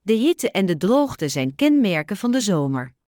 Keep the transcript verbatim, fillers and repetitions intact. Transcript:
De hitte en de droogte zijn kenmerken van de zomer.